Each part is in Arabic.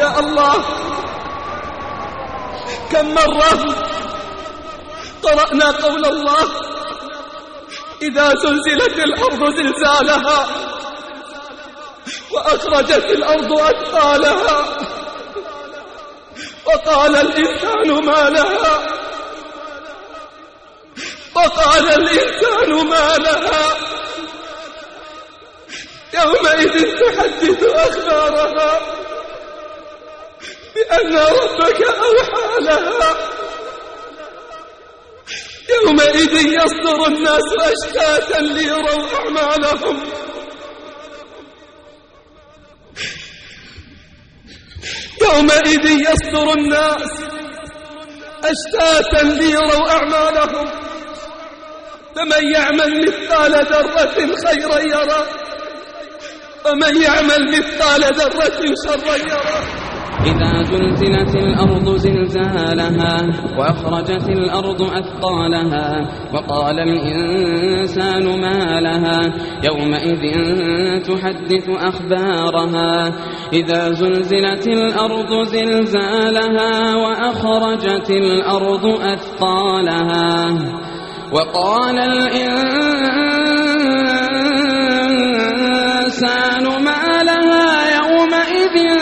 يا الله، كم مرة قرأنا قول الله: إذا زلزلت الأرض زلزالها وأخرجت الأرض أثقالها وقال الإنسان ما لها، وقال الإنسان ما لها، يومئذ تحدث أخبارها بأن ربك أوحى لها. يومئذ يصدر الناس أشتاتا ليروا أعمالهم. يومئذ يصدر الناس أشتاتا ليروا أعمالهم، فمن يعمل مثقال ذرة خيرا يره ومن يعمل مثقال ذرة شرا يره. إذا زلزلت الأرض زلزالها وأخرجت الأرض أثقالها وقال الإنسان ما لها يومئذ تحدث أخبارها. إذا زلزلت الأرض زلزالها وأخرجت الأرض أثقالها وقال الإنسان ما لها يومئذ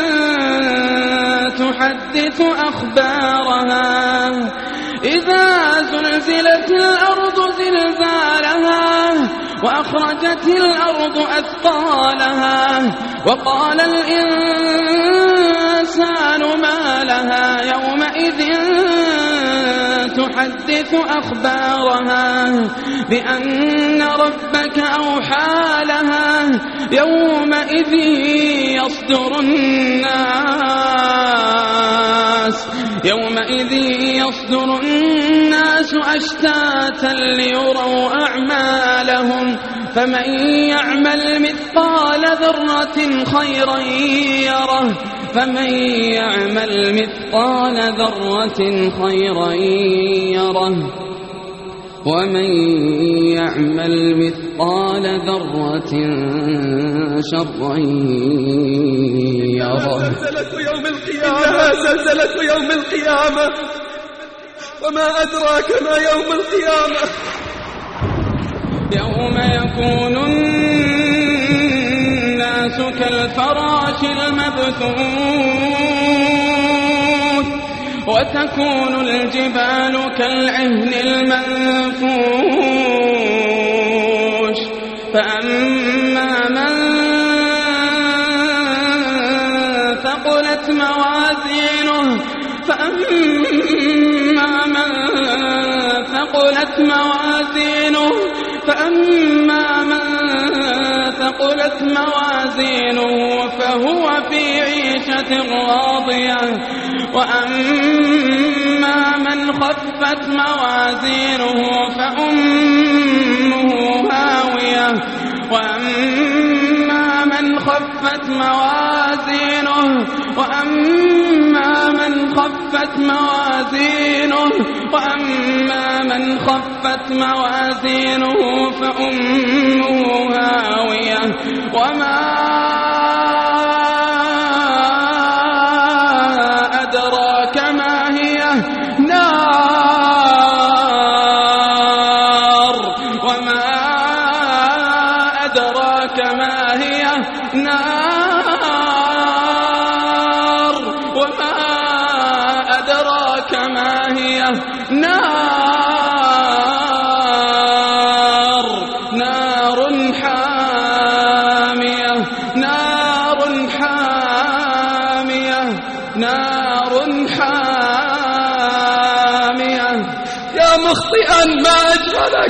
تحدث أخبارها. إذا زلزلت الأرض زلزالها وأخرجت الأرض أثقالها وقال الإنسان ما لها يومئذ تحدث أخبارها بأن ربك أوحى لها. يومئذ يصدر الناس أشتاتا ليروا أعمالهم. فمن يعمل مثقال ذرة خيرا يره فمن يعمل مثقال ذرة خيرا يره ومن يعمل مثقال ذرة شرا يره. زلزلة يوم القيامة وما أدراك ما يوم القيامة. يوم يكون الناس كالفراش المبثوث وتكون الجبال كالعهن المنفوش. فأما من ثقلت موازينه فهو في عيشة راضية. وأما من خفت موازينه فأمه هاوية. وأما من خفت موازينه فأمه هاوية. وما أدراك ما هي نار. وما أدراك ما هي نار. وما أدراك ما هي نار. نار حامية. نار حامية. نار حامية. يا مخطئا ما أجهلك،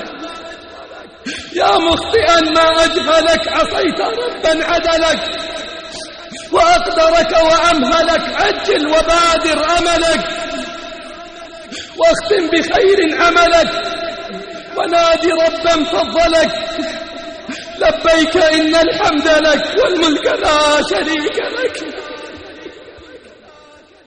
يا مخطئا ما أجهلك، عصيت ربا عدلك وأقدرك وأمهلك. عجل وبادر أملك واختم بخير عملك ونادي ربا فضلك. لبيك إن الحمد لك والملك لا شريك لك.